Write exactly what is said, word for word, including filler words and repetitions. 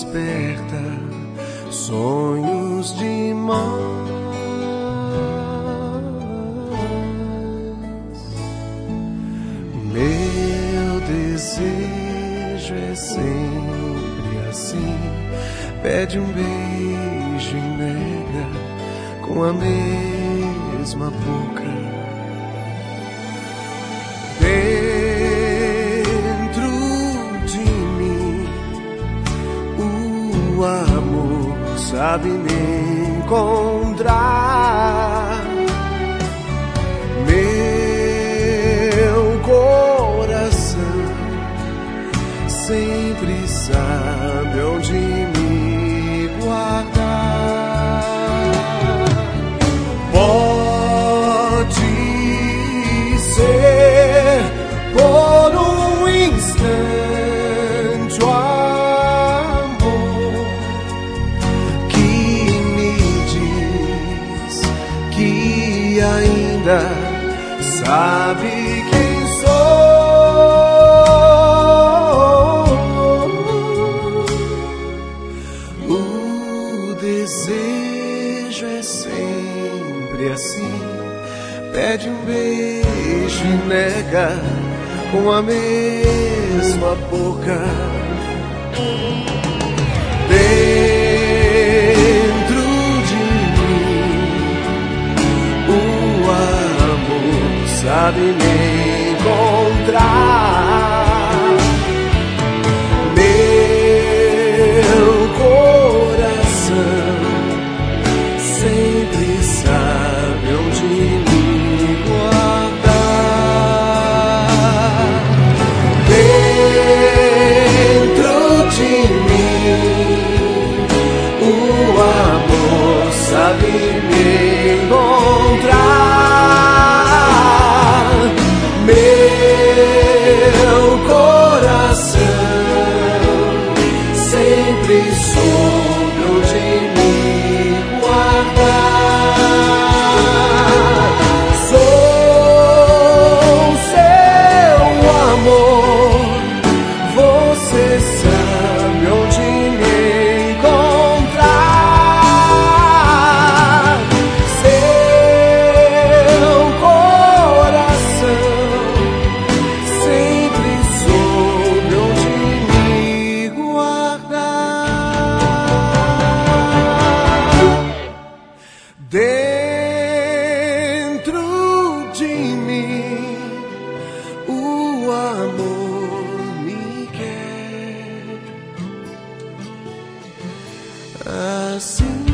desperta sonhos demais. Meu desejo é sempre assim: pede um beijo e nega com a mesma boca. Dentro de mim o amor sabe me encontrar. Meu coração sempre sabe onde me guardar. Pode ser por um instante o amor que me diz que ainda sabe quem sou. O desejo é sempre assim: pede um beijo e nega com a mesma boca. Dentro de mim o amor sabe me encontrar. Meu coração sempre sabe onde me guardar. Dentro de mim o amor sabe me encontrar. Meu coração sempre soube onde me guardar. Sou seu amor, você sabe onde me encontrar. Seu coração sempre soube onde me guardar. Dentro de mim o amor me quer assim.